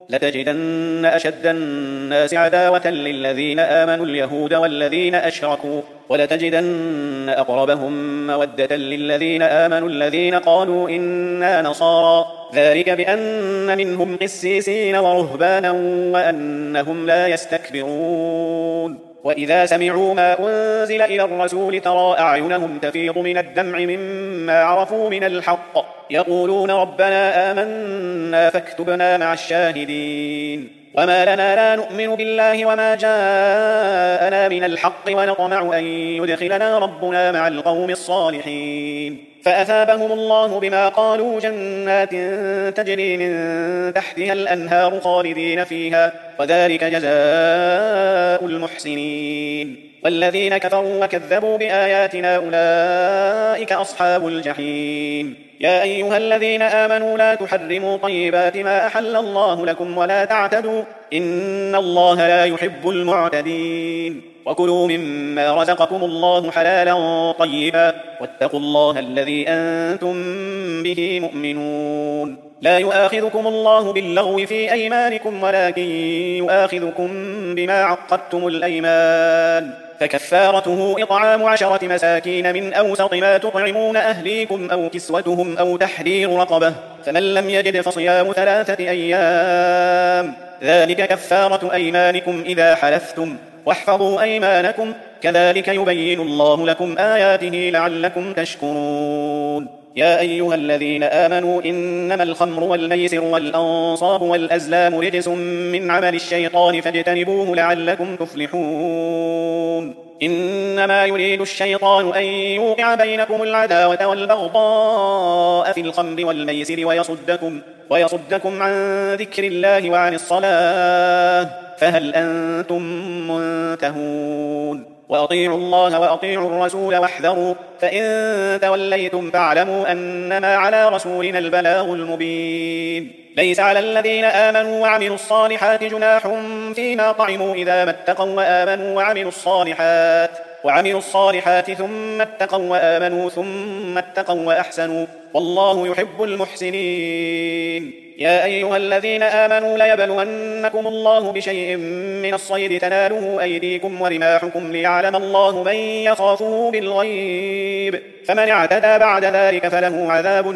لتجدن أشد الناس عداوة للذين آمنوا اليهود والذين أشركوا ولتجدن أقربهم مودة للذين آمنوا الذين قالوا إنا نصارى ذلك بأن منهم قسيسين ورهبانا وأنهم لا يستكبرون وإذا سمعوا ما أنزل إلى الرسول ترى أعينهم تفيض من الدمع مما عرفوا من الحق يقولون ربنا آمنا فاكتبنا مع الشاهدين وما لنا لا نؤمن بالله وما جاءنا من الحق ونطمع أن يدخلنا ربنا مع القوم الصالحين فأثابهم الله بما قالوا جنات تجري من تحتها الأنهار خالدين فيها وذلك جزاء المحسنين والذين كفروا وكذبوا بآياتنا أولئك أصحاب الجحيم يا أيها الذين آمنوا لا تحرموا طيبات ما أحل الله لكم ولا تعتدوا إن الله لا يحب المعتدين وكلوا مما رزقكم الله حلالا طيبا واتقوا الله الذي أنتم به مؤمنون لا يؤاخذكم الله باللغو في أيمانكم ولكن يؤاخذكم بما عقدتم الأيمان فكفارته إطعام 10 مساكين من أوسط ما تطعمون أهليكم أو كسوتهم أو تحرير رقبة فمن لم يجد فصيام 3 أيام ذلك كفارة أيمانكم إذا حلفتم واحفظوا أيمانكم كذلك يبين الله لكم آياته لعلكم تشكرون يا أيها الذين آمنوا إنما الخمر والميسر والأنصاب والأزلام رجس من عمل الشيطان فاجتنبوه لعلكم تفلحون إنما يريد الشيطان أن يوقع بينكم العداوة والبغضاء في الخمر والميسر ويصدكم عن ذكر الله وعن الصلاة فهل أنتم منتهون وأطيعوا الله وأطيعوا الرسول واحذروا فإن توليتم فاعلموا أنما على رسولنا البلاغ المبين ليس على الذين آمنوا وعملوا الصالحات جناح فيما طعموا إذا ما اتقوا وآمنوا وعملوا الصالحات ثم اتقوا وآمنوا ثم اتقوا وأحسنوا والله يحب المحسنين يا أيها الذين آمنوا ليبلونكم الله بشيء من الصيد تناله أيديكم ورماحكم ليعلم الله من يخافه بالغيب فمن اعتدى بعد ذلك فله عذاب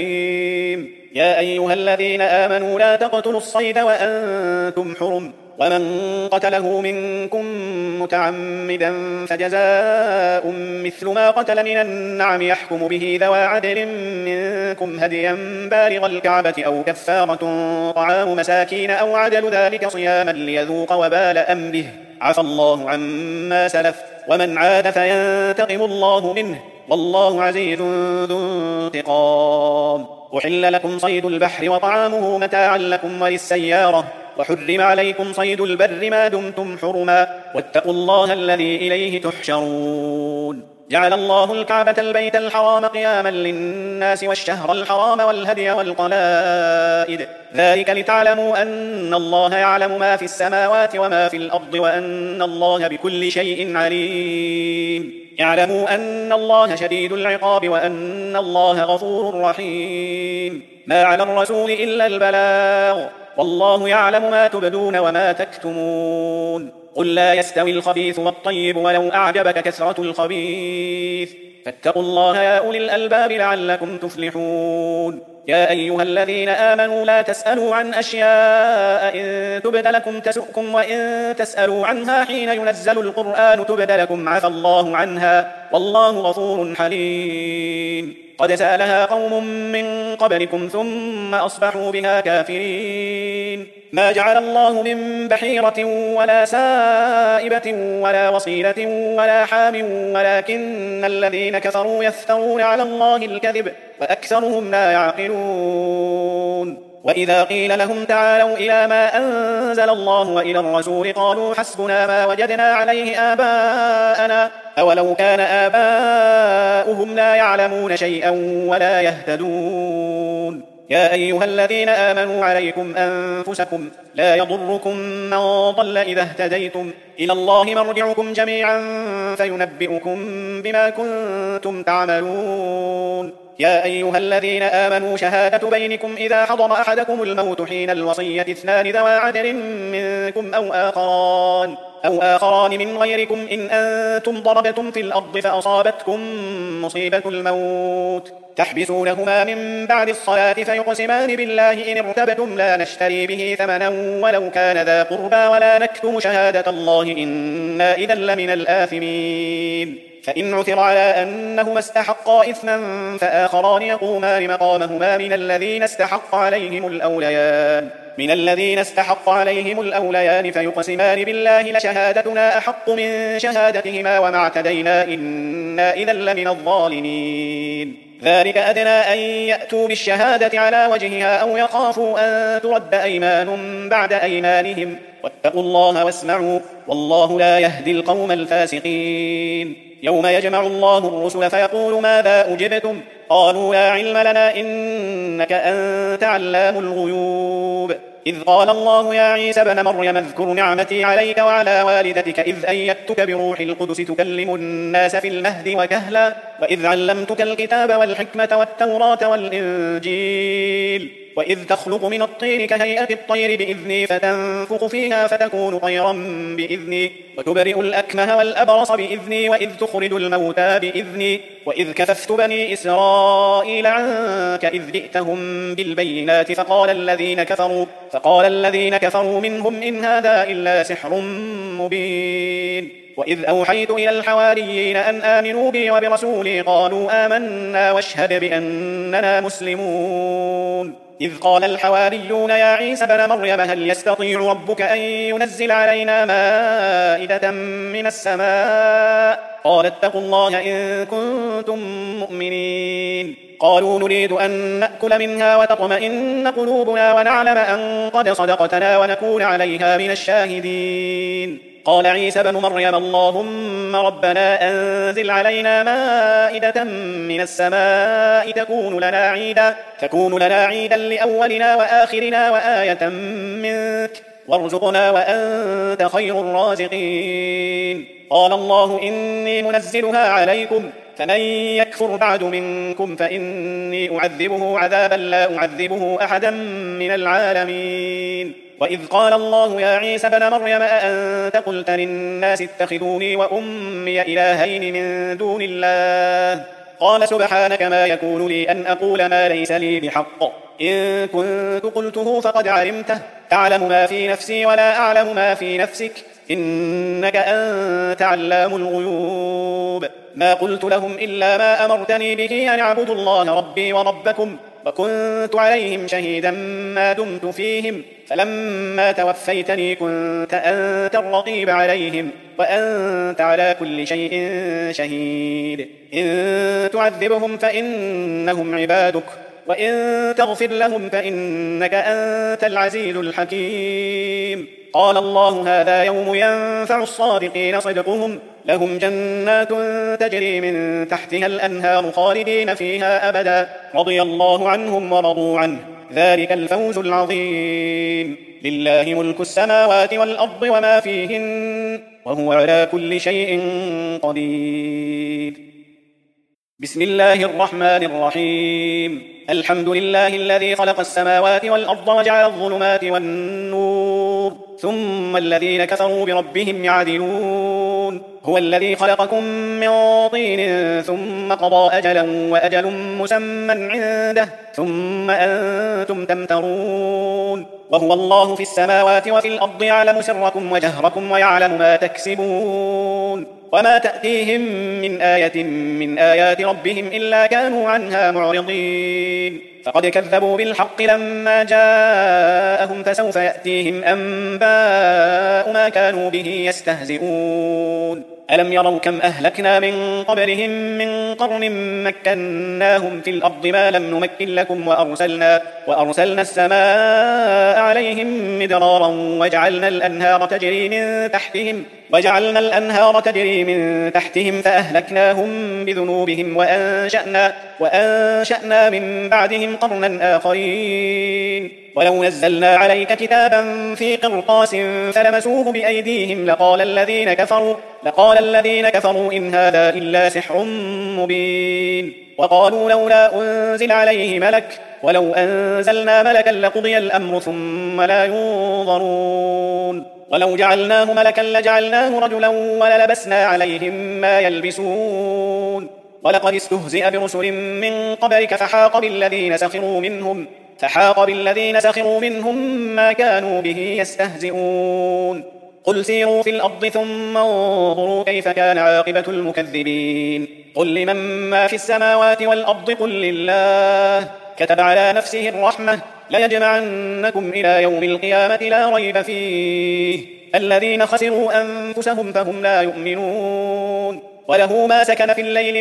أليم يا أيها الذين آمنوا لا تقتلوا الصيد وأنتم حرم ومن قتله منكم متعمدا فجزاء مثل ما قتل من النعم يحكم به ذوى عدل منكم هديا بالغ الكعبة أو كفارة طعام مساكين أو عدل ذلك صياما ليذوق وبال أمره عفى الله عما سلف ومن عاد فينتقم الله منه والله عزيز ذو انتقام أحل لكم صيد البحر وطعامه متاعا لكم وللسيارة وحرم عليكم صيد البر ما دمتم حرما واتقوا الله الذي إليه تحشرون جعل الله الكعبة البيت الحرام قياما للناس والشهر الحرام والهدي والقلائد ذلك لتعلموا أن الله يعلم ما في السماوات وما في الأرض وأن الله بكل شيء عليم اعلموا أن الله شديد العقاب وأن الله غفور رحيم ما على الرسول إلا البلاغ والله يعلم ما تبدون وما تكتمون قل لا يستوي الخبيث والطيب ولو أعجبك كثرة الخبيث فاتقوا الله يا أولي الألباب لعلكم تفلحون يا أيها الذين آمنوا لا تسألوا عن أشياء إن تبد لكم تسؤكم وإن تسألوا عنها حين ينزل القرآن تبد لكم عفى الله عنها والله غفور حليم قد سألها قوم من قبلكم ثم أصبحوا بها كافرين ما جعل الله من بحيرة ولا سائبة ولا وصيلة ولا حام ولكن الذين كفروا يفترون على الله الكذب وأكثرهم لا يعقلون وإذا قيل لهم تعالوا إلى ما أنزل الله وإلى الرسول قالوا حسبنا ما وجدنا عليه آباءنا أولو كان آباؤهم لا يعلمون شيئا ولا يهتدون يا أيها الذين آمنوا عليكم أنفسكم لا يضركم من ضل إذا اهتديتم إلى الله مرجعكم جميعا فينبئكم بما كنتم تعملون يا أيها الذين آمنوا شهادة بينكم إذا حضر أحدكم الموت حين الوصية 2 ذوى عدل منكم أو آخران من غيركم إن أنتم ضربتم في الأرض فأصابتكم مصيبة الموت تحبسونهما من بعد الصلاة فيقسمان بالله إن ارتبتم لا نشتري به ثمنا ولو كان ذا قربى ولا نكتم شهادة الله إنا إذا لمن الآثمين. فإن عثر على أنهما استحقا إثما فآخران يقومان مقامهما من الذين استحق عليهم الأوليان فيقسمان بالله لشهادتنا أحق من شهادتهما وما اعتدينا إنا إذا لمن الظالمين. ذلك أدنى أن يأتوا بالشهادة على وجهها أو يخافوا أن ترد أيمان بعد أيمانهم واتقوا الله واسمعوا والله لا يهدي القوم الفاسقين. يوم يجمع الله الرسل فيقول ماذا أجبتم قالوا لا علم لنا إنك أنت علام الغيوب. إذ قال الله يا عيسى ابن مريم اذكر نعمتي عليك وعلى والدتك إذ أيدتك بروح القدس تكلم الناس في المهد وكهلا وإذ علمتك الكتاب والحكمة والتوراة والإنجيل وإذ تخلق من الطين كهيئة الطير بإذني فتنفخ فيها فتكون طيرا بإذني وتبرئ الأكمه والأبرص بإذني وإذ تخرج الموتى بإذني وإذ كففت بني إسرائيل عنك إذ جئتهم بالبينات فقال الذين كفروا منهم إن هذا إلا سحر مبين. وإذ أوحيت إلى الحواريين أن آمنوا بي وبرسولي قالوا آمنا واشهد بأننا مسلمون. إذ قال الحواريون يا عيسى ابن مريم هل يستطيع ربك أن ينزل علينا مائدة من السماء قال اتقوا الله إن كنتم مؤمنين. قالوا نريد أن نأكل منها وتطمئن قلوبنا ونعلم أن قد صدقتنا ونكون عليها من الشاهدين. قال عيسى ابن مريم اللهم ربنا أنزل علينا مائدة من السماء تكون لنا عيدا لأولنا وآخرنا وآية منك وارزقنا وأنت خير الرازقين. قال الله إني منزلها عليكم فمن يكفر بعد منكم فإني أعذبه عذابا لا أعذبه أحدا من العالمين. وإذ قال الله يا عيسى ابن مريم أأنت قلت للناس اتخذوني وأمي إلهين من دون الله قال سبحانك ما يكون لي أن أقول ما ليس لي بحق إن كنت قلته فقد علمته تعلم ما في نفسي ولا أعلم ما في نفسك إنك أنت علام الغيوب. ما قلت لهم إلا ما أمرتني به أن اعبدوا الله ربي وربكم وكنت عليهم شهيدا ما دمت فيهم فلما توفيتني كنت أنت الرقيب عليهم وأنت على كل شيء شهيد. إن تعذبهم فإنهم عبادك وإن تغفر لهم فإنك أنت العزيز الحكيم. قال الله هذا يوم ينفع الصادقين صدقهم لهم جنات تجري من تحتها الأنهار خالدين فيها أبدا رضي الله عنهم ورضوا عنه ذلك الفوز العظيم. لله ملك السماوات والأرض وما فيهن وهو على كل شيء قدير. بسم الله الرحمن الرحيم. الحمد لله الذي خلق السماوات والأرض وجعل الظلمات والنور ثم الذين كفروا بربهم يعدلون. هو الذي خلقكم من طين ثم قضى أجلا وأجل مسمى عنده ثم أنتم تمترون. وهو الله في السماوات وفي الأرض يعلم سركم وجهركم ويعلم ما تكسبون وما تأتيهم من آية من آيات ربهم إلا كانوا عنها معرضين. فقد كذبوا بالحق لما جاءهم فسوف يأتيهم أنباء ما كانوا به يستهزئون. ألم يروا كم أهلكنا من قبلهم من قرن مكناهم في الأرض ما لم نمكن لكم وأرسلنا السماء عليهم مدرارا وجعلنا الأنهار تجري من تحتهم فأهلكناهم بذنوبهم وأنشأنا من بعدهم قرنا آخرين ولو نزلنا عليك كتابا في قرطاس فلمسوه بأيديهم لقال الذين كفروا إن هذا إلا سحر مبين. وقالوا لولا أنزل عليه ملك ولو أنزلنا ملكا لقضي الأمر ثم لا ينظرون ولو جعلناه ملكا لجعلناه رجلا وللبسنا عليهم ما يلبسون ولقد استهزئ برسل من قبلك فحاق بالذين سخروا منهم ما كانوا به يستهزئون قل سيروا في الأرض ثم انظروا كيف كان عاقبة المكذبين قل لمن ما في السماوات والأرض قل لله كتب على نفسه الرحمة ليجمعنكم إلى يوم القيامة لا ريب فيه الذين خسروا أنفسهم فهم لا يؤمنون وله ما سكن في الليل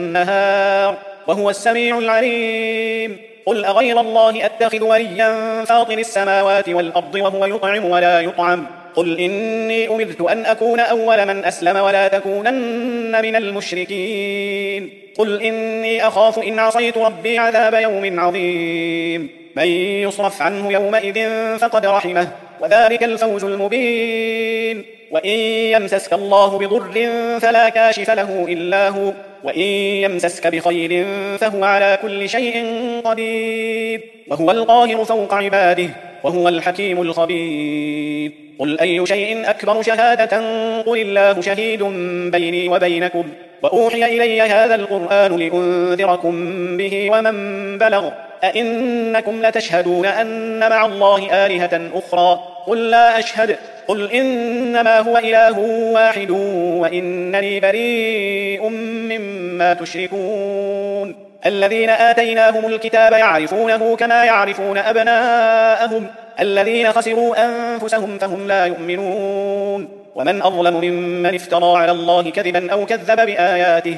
والنهار وهو السميع العليم قل أغير الله أتخذ وليا فاطر السماوات والأرض وهو يطعم ولا يطعم قل إني أمرت أن أكون أول من أسلم ولا تكونن من المشركين قل إني أخاف إن عصيت ربي عذاب يوم عظيم من يصرف عنه يومئذ فقد رحمه وذلك الفوز المبين وإن يمسسك الله بضر فلا كاشف له إلا هو وإن يمسسك بخير فهو على كل شيء قدير وهو القاهر فوق عباده وهو الحكيم الخبير قل أي شيء أكبر شهادة قل الله شهيد بيني وبينكم وأوحي إلي هذا القرآن لأنذركم به ومن بلغ أئنكم لتشهدون أن مع الله آلهة أخرى قل لا أشهد قل إنما هو إله واحد وإنني بريء مما تشركون الذين آتيناهم الكتاب يعرفونه كما يعرفون أبناءهم الذين خسروا أنفسهم فهم لا يؤمنون ومن أظلم ممن افترى على الله كذبا أو كذب بآياته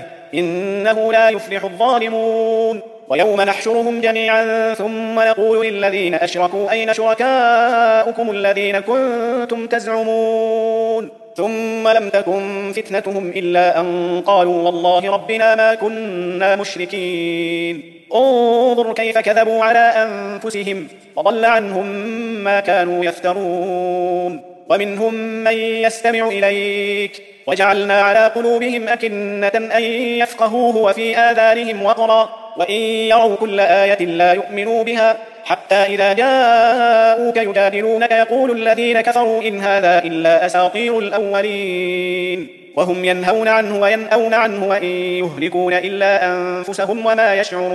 إنه لا يفلح الظالمون ويوم نحشرهم جميعا ثم نقول للذين أشركوا أين شركاؤكم الذين كنتم تزعمون ثم لم تكن فتنتهم إلا أن قالوا والله ربنا ما كنا مشركين انظر كيف كذبوا على أنفسهم وضل عنهم ما كانوا يفترون ومنهم من يستمع إليك وجعلنا على قلوبهم أكنة أن يفقهوه وفي آذانهم وقرا وإن يروا كل آية لا يؤمنوا بها حتى إذا جاءوك يجادلونك يقول الذين كفروا إن هذا إلا أساطير الأولين وهم ينهون عنه وينأون عنه وإن يهلكون إلا أنفسهم وما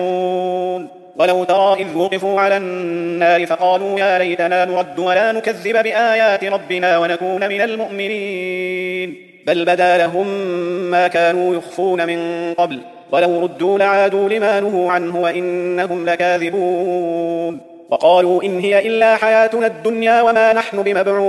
يشعرون ولو ترى إذ وقفوا على النار فقالوا يا ليتنا نرد ولا نكذب بآيات ربنا ونكون من المؤمنين بل بدا لهم ما كانوا يخفون من قبل ولو ردوا لعادوا لما نهوا عنه وإنهم لكاذبون وقالوا إن هي إلا حياتنا الدنيا وما نحن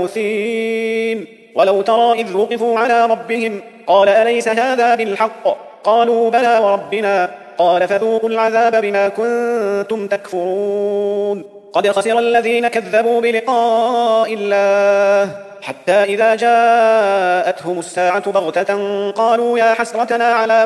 بمبعوثين ولو ترى إذ وقفوا على ربهم قال أليس هذا بالحق قالوا بلى وربنا قال فذوقوا العذاب بما كنتم تكفرون قد خسر الذين كذبوا بلقاء الله حتى إذا جاءتهم الساعة بغتة قالوا يا حسرتنا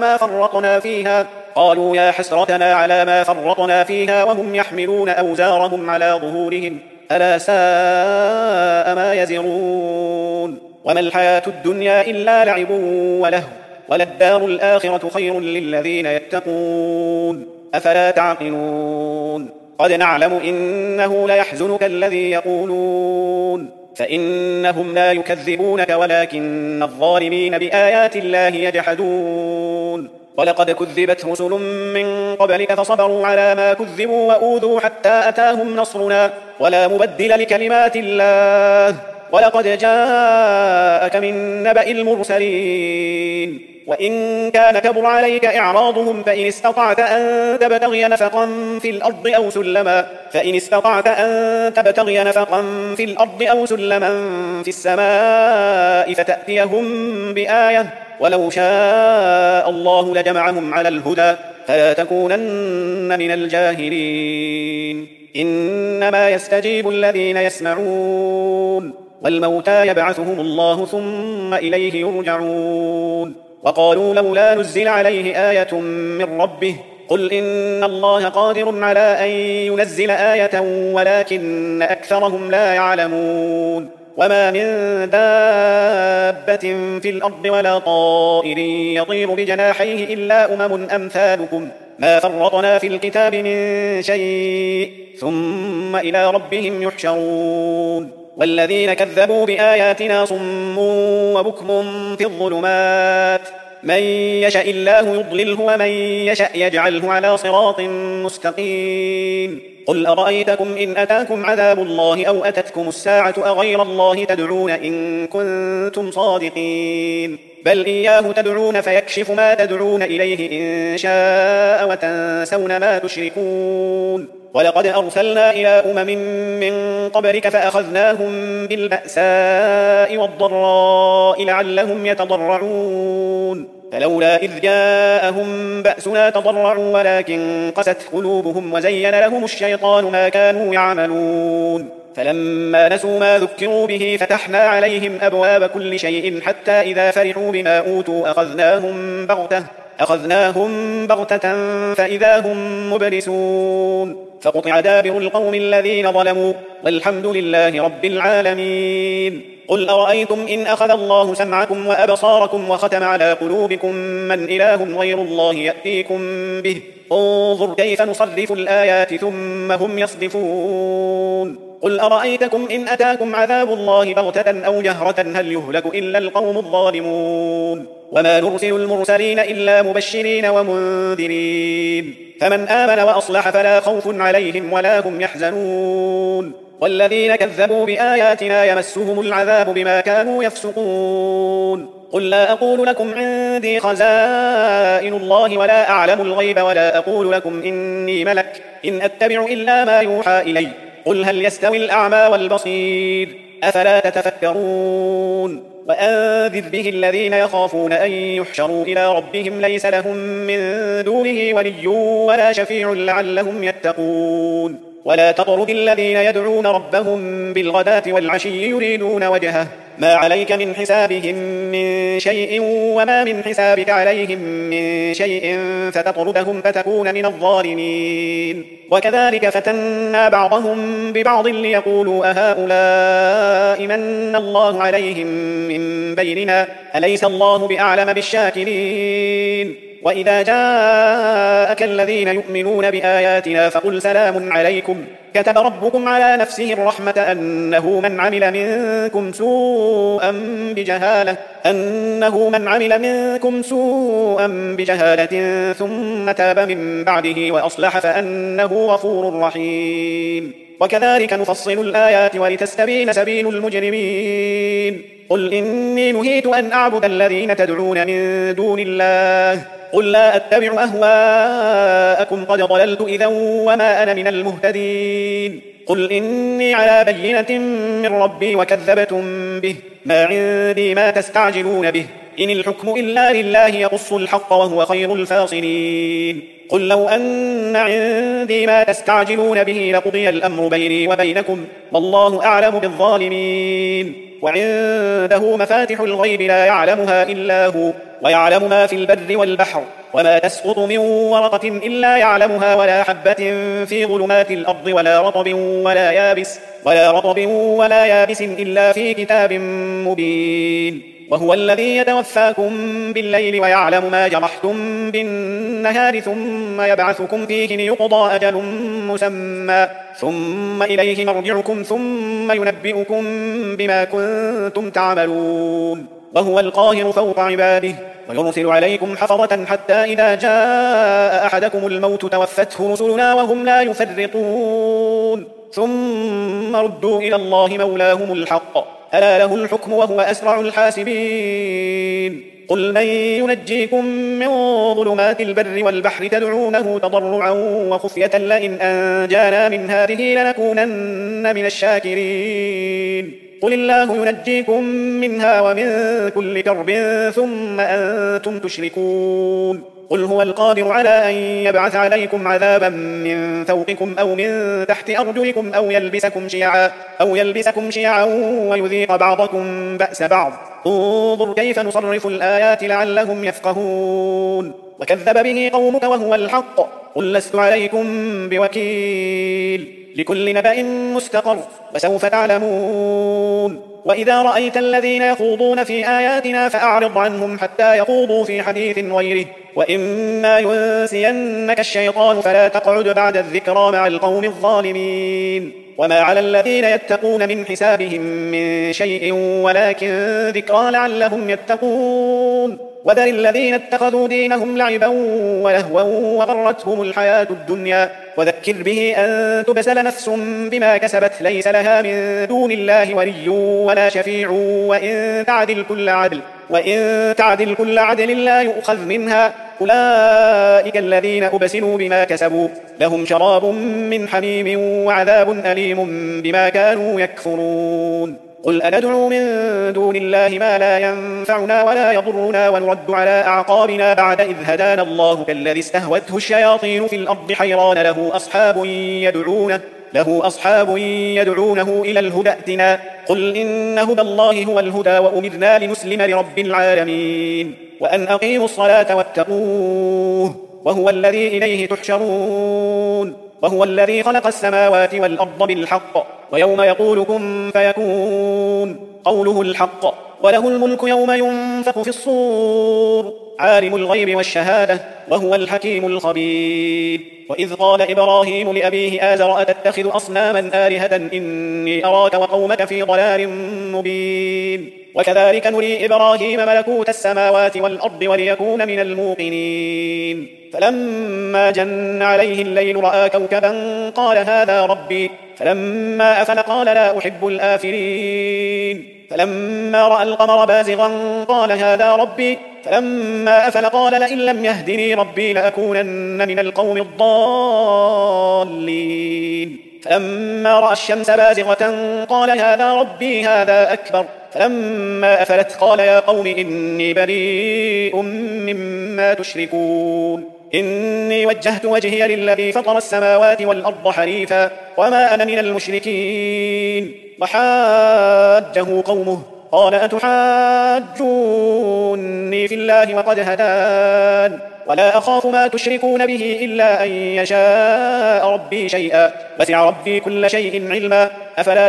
على ما فرطنا فيها وهم يحملون أوزارهم على ظهورهم ألا ساء ما يزرون وما الحياة الدنيا إلا لعب ولهو وللدار الآخرة خير للذين يتقون أفلا تعقلون قد نعلم إنه ليحزنك الذي يقولون فإنهم لا يكذبونك ولكن الظالمين بآيات الله يجحدون ولقد كذبت رسل من قبلك فصبروا على ما كذبوا وأوذوا حتى أتاهم نصرنا ولا مبدل لكلمات الله ولقد جاءك من نبأ المرسلين وإن كان كبر عليك إعراضهم فإن استطعت أن تبتغي نفقا في الأرض أو سلما في السماء فتأتيهم بآية ولو شاء الله لجمعهم على الهدى فلا تكونن من الجاهلين إنما يستجيب الذين يسمعون والموتى يبعثهم الله ثم إليه يرجعون وقالوا لولا نزل عليه آية من ربه قل إن الله قادر على أن ينزل آية ولكن أكثرهم لا يعلمون وما من دابة في الأرض ولا طائر يطير بجناحيه إلا أمم أمثالكم ما فرطنا في الكتاب من شيء ثم إلى ربهم يحشرون والذين كذبوا بآياتنا صم وبكم في الظلمات من يشاء الله يضلله ومن يشاء يجعله على صراط مستقيم قل أرأيتكم إن أتاكم عذاب الله أو أتتكم الساعة أغير الله تدعون إن كنتم صادقين بل إياه تدعون فيكشف ما تدعون إليه إن شاء وتنسون ما تشركون ولقد أرسلنا إلى أمم من قبلك فأخذناهم بالبأساء والضراء لعلهم يتضرعون فلولا إذ جاءهم بأسنا تضرعوا ولكن قست قلوبهم وزين لهم الشيطان ما كانوا يعملون فلما نسوا ما ذكروا به فتحنا عليهم أبواب كل شيء حتى إذا فرحوا بما أوتوا أخذناهم بغتة فإذا هم مبلسون فقطع دابر القوم الذين ظلموا والحمد لله رب العالمين قل أرأيتم إن أخذ الله سمعكم وأبصاركم وختم على قلوبكم من إله غير الله يأتيكم به انظر كيف نصرف الآيات ثم هم يصدفون قل أرأيتكم إن أتاكم عذاب الله بغتة أو جهرة هل يهلك إلا القوم الظالمون وما نرسل المرسلين إلا مبشرين ومنذرين فمن آمن وأصلح فلا خوف عليهم ولا هم يحزنون والذين كذبوا بآياتنا يمسهم العذاب بما كانوا يفسقون قل لا أقول لكم عندي خزائن الله ولا أعلم الغيب ولا أقول لكم إني ملك إن أتبع إلا ما يوحى إلي قل هل يستوي الأعمى والبصير أفلا تتفكرون وأنذر به الذين يخافون أن يحشروا إلى ربهم ليس لهم من دونه ولي ولا شفيع لعلهم يتقون ولا تطرد الذين يدعون ربهم بالغداة والعشي يريدون وجهه ما عليك من حسابهم من شيء وما من حسابك عليهم من شيء فتطردهم فتكون من الظالمين وكذلك فتنا بعضهم ببعض ليقولوا أهؤلاء من الله عليهم من بيننا أليس الله بأعلم بالشاكرين وإذا جاءك الذين يؤمنون بآياتنا فقل سلام عليكم كتب ربكم على نفسه الرحمة أنه من عمل منكم سوءا بجهالة ثم تاب من بعده وأصلح فأنه غفور رحيم وكذلك نفصل الآيات ولتستبين سبيل المجرمين قل إني نهيت أن أعبد الذين تدعون من دون الله قل لا أتبع أهواءكم قد ضللت إذا وما أنا من المهتدين قل إني على بينة من ربي وكذبتم به ما عندي ما تستعجلون به إن الحكم إلا لله يقص الحق وهو خير الفاصلين قل لو أن عندي ما تستعجلون به لقضي الأمر بيني وبينكم والله أعلم بالظالمين وعنده مفاتح الغيب لا يعلمها إلا هو ويعلم ما في البر والبحر وما تسقط من ورقة إلا يعلمها ولا حبة في ظلمات الأرض ولا رطب ولا يابس إلا في كتاب مبين وهو الذي يتوفاكم بالليل ويعلم ما جرحتم بالنهار ثم يبعثكم فيه ليقضى أجل مسمى ثم إليه مرجعكم ثم ينبئكم بما كنتم تعملون وهو القاهر فوق عباده ويرسل عليكم حفظة حتى إذا جاء أحدكم الموت توفته رسلنا وهم لا يفرطون ثم ردوا إلى الله مولاهم الحق ألا له الحكم وهو أسرع الحاسبين قل من ينجيكم من ظلمات البر والبحر تدعونه تضرعا وخفية لئن أنجانا من هذه لنكونن من الشاكرين قل الله ينجيكم منها ومن كل كرب ثم أنتم تشركون قل هو القادر على أن يبعث عليكم عذابا من فوقكم أو من تحت أرجلكم أو يلبسكم شيعا ويذيق بعضكم بأس بعض انظر كيف نصرف الآيات لعلهم يفقهون وكذب به قومك وهو الحق قل لست عليكم بوكيل لكل نبأ مستقر وسوف تعلمون وإذا رأيت الذين يخوضون في آياتنا فأعرض عنهم حتى يخوضوا في حديث غيره وإما ينسينك الشيطان فلا تقعد بعد الذكرى مع القوم الظالمين وما على الذين يتقون من حسابهم من شيء ولكن ذكرى لعلهم يتقون وذر الذين اتخذوا دينهم لعبا ولهوا وغرتهم الحياة الدنيا وذكر به أن تبسل نفس بما كسبت ليس لها من دون الله ولي ولا شفيع وإن تعدل كل عدل لا يؤخذ منها أولئك الذين أبسلوا بما كسبوا لهم شراب من حميم وعذاب أليم بما كانوا يكفرون قل أندعو من دون الله ما لا ينفعنا ولا يضرنا ونرد على أعقابنا بعد إذ هدانا الله كالذي استهوته الشياطين في الأرض حيران له أصحاب يدعونه إلى الهدى ائتنا قل إن هدى الله هو الهدى وأمرنا لنسلم لرب العالمين وأن أقيموا الصلاة واتقوه وهو الذي إليه تحشرون وهو الذي خلق السماوات والأرض بالحق ويوم يقول كن فيكون قوله الحق وله الملك يوم ينفخ في الصور عالم الغيب والشهادة وهو الحكيم الخبير وإذ قال إبراهيم لأبيه آزر أتتخذ أصناما آلهة إني أراك وقومك في ضلال مبين وكذلك نري إبراهيم ملكوت السماوات والأرض وليكون من الموقنين فلما جن عليه الليل رأى كوكبا قال هذا ربي فلما أفل قال لا أحب الآفلين فلما رأى القمر بازغا قال هذا ربي فلما أفل قال لئن لم يهدني ربي لأكونن من القوم الضالين فلما رأى الشمس بازغة قال هذا ربي هذا أكبر فلما أفلت قال يا قوم إني بريء مما تشركون إني وجهت وجهي للذي فطر السماوات والأرض حنيفا وما أنا من المشركين وحاجه قومه قال أتحاجوني في الله وقد هدان ولا أخاف ما تشركون به إلا أن يشاء ربي شيئا وسع ربي كل شيء علما أفلا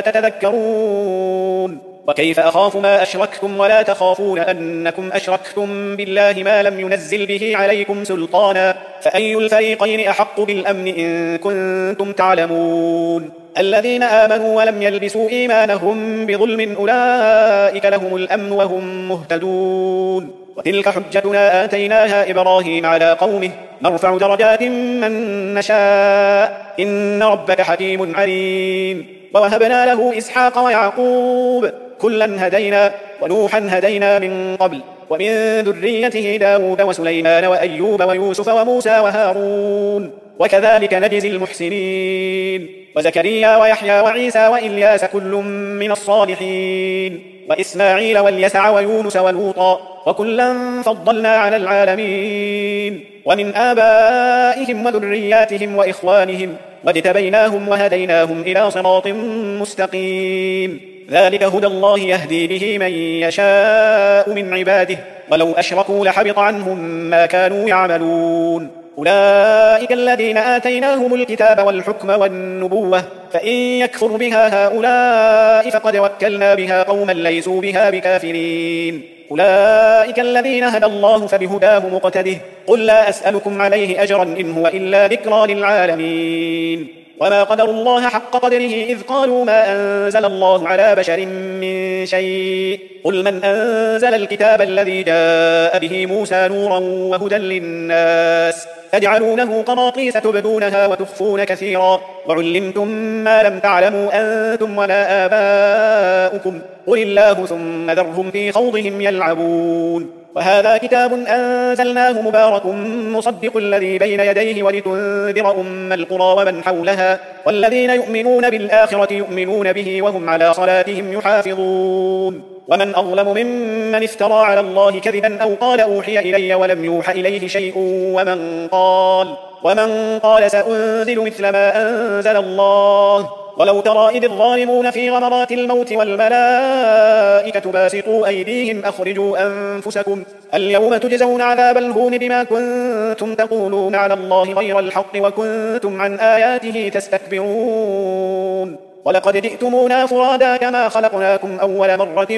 تتذكرون وكيف أخاف ما أشركتم ولا تخافون أنكم أشركتم بالله ما لم ينزل به عليكم سلطانا فأي الفريقين أحق بالأمن إن كنتم تعلمون الذين آمنوا ولم يلبسوا إيمانهم بظلم أولئك لهم الأمن وهم مهتدون وتلك حجتنا آتيناها إبراهيم على قومه نرفع درجات من نشاء إن ربك حكيم عليم ووهبنا له إسحاق ويعقوب كلا هدينا ونوحا هدينا من قبل ومن ذريته داود وسليمان وأيوب ويوسف وموسى وهارون وكذلك نجزي المحسنين وزكريا ويحيى وعيسى وإلياس كل من الصالحين وإسماعيل واليسع ويونس ولوطا وكلا فضلنا على العالمين ومن آبائهم وذرياتهم وإخوانهم واجتبيناهم وهديناهم إلى صراط مستقيم ذلك هدى الله يهدي به من يشاء من عباده ولو أشركوا لحبط عنهم ما كانوا يعملون أولئك الذين آتيناهم الكتاب والحكم والنبوة فإن يكفر بها هؤلاء فقد وكلنا بها قوما ليسوا بها بكافرين أولئك الذين هدى الله فبهداه مقتده قل لا أسألكم عليه أجرا إن هو إلا ذكرى للعالمين وما قدروا الله حق قدره إذ قالوا ما أنزل الله على بشر من شيء قل من أنزل الكتاب الذي جاء به موسى نورا وهدى للناس تجعلونه قراطيس تبدونها وتخفون كثيرا وعلمتم ما لم تعلموا أنتم ولا آباؤكم قل الله ثم ذرهم في خوضهم يلعبون وهذا كتاب أنزلناه مبارك مصدق الذي بين يديه ولتنذر أم القرى ومن حولها والذين يؤمنون بالآخرة يؤمنون به وهم على صلاتهم يحافظون ومن أظلم ممن افترى على الله كذبا أو قال أوحي إلي ولم يوح إليه شيء ومن قال سأنزل مثل ما أنزل الله. ولو ترى إذ الظالمون في غمرات الموت والملائكة باسطوا أيديهم أخرجوا أنفسكم اليوم تجزون عذاب الهون بما كنتم تقولون على الله غير الحق وكنتم عن آياته تستكبرون. ولقد جئتمونا فرادا كما خلقناكم أول مرة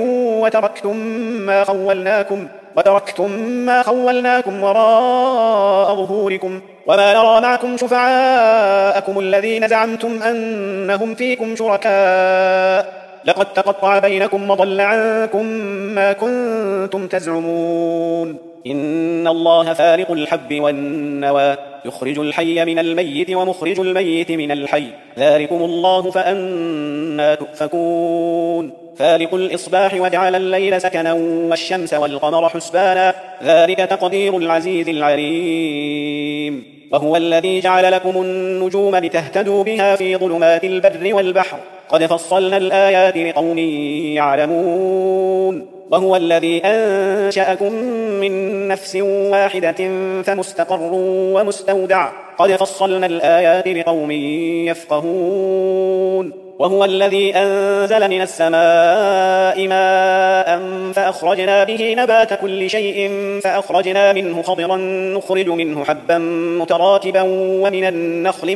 وتركتم ما خولناكم وراء ظهوركم وما نرى معكم شفعاءكم الذين زعمتم أنهم فيكم شركاء لقد تقطع بينكم وضل عنكم ما كنتم تزعمون. إن الله فالق الحب والنوى يخرج الحي من الميت ومخرج الميت من الحي ذلكم الله فأنى تؤفكون. فالق الإصباح وجعل الليل سكنا والشمس والقمر حسبانا ذلك تقدير العزيز العليم. وهو الذي جعل لكم النجوم لتهتدوا بها في ظلمات البر والبحر قد فصلنا الآيات لقوم يعلمون. وهو الذي أنشأكم من نفس واحدة فمستقر ومستودع قد فصلنا الآيات لقوم يفقهون. وهو الذي أنزل من السماء ماء فأخرجنا به نبات كل شيء فأخرجنا منه خضرا نخرج منه حبا متراكبا ومن النخل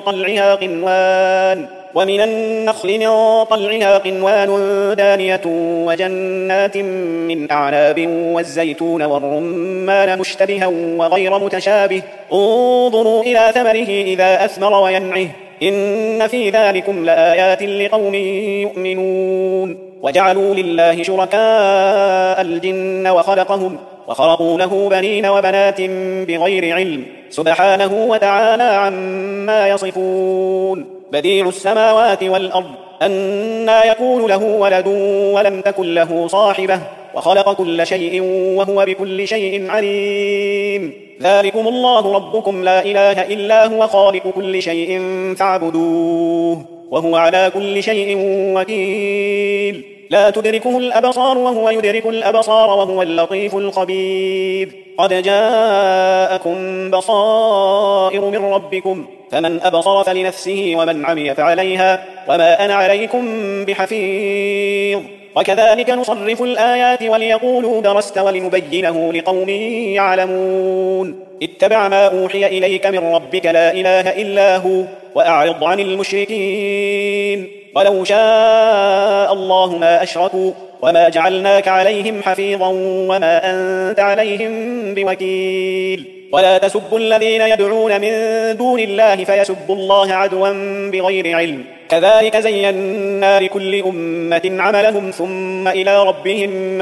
من طلعها قنوان دانية وجنات من أعناب والزيتون والرمان مشتبها وغير متشابه انظروا إلى ثمره إذا أثمر وينعه إن في ذلكم لآيات لقوم يؤمنون. وجعلوا لله شركاء الجن وخلقوا له بنين وبنات بغير علم سبحانه وتعالى عما يصفون. بديع السماوات والأرض أنى يكون له ولد ولم تكن له صاحبة وخلق كل شيء وهو بكل شيء عليم. ذلكم الله ربكم لا إله إلا هو خالق كل شيء فاعبدوه وهو على كل شيء وكيل. لا تدركه الأبصار وهو يدرك الأبصار وهو اللطيف الخبير. قد جاءكم بصائر من ربكم فمن أبصر فلنفسه ومن عمي فعليها وما أنا عليكم بحفيظ. وكذلك نصرف الآيات وليقولوا درست ولنبينه لقوم يعلمون. اتبع ما أوحي إليك من ربك لا إله إلا هو وأعرض عن المشركين. ولو شاء الله ما أشركوا وما جعلناك عليهم حفيظا وما أنت عليهم بوكيل. ولا تسبوا الذين يدعون من دون الله فيسبوا الله عدوا بغير علم كذلك زينا لكل أمة عملهم ثم إلى ربهم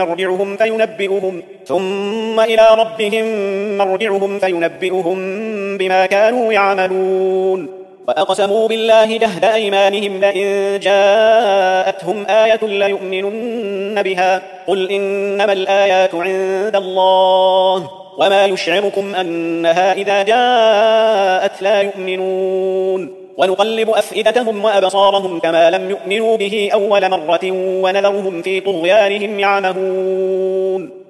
مرجعهم فينبئهم بما كانوا يعملون. وأقسموا بالله جهد أيمانهم لئن جاءتهم آية ليؤمنن بها قل إنما الآيات عند الله وما يشعركم أنها إذا جاءت لا يؤمنون. ونقلب أفئدتهم وأبصارهم كما لم يؤمنوا به أول مرة ونذرهم في طغيانهم يعمهون.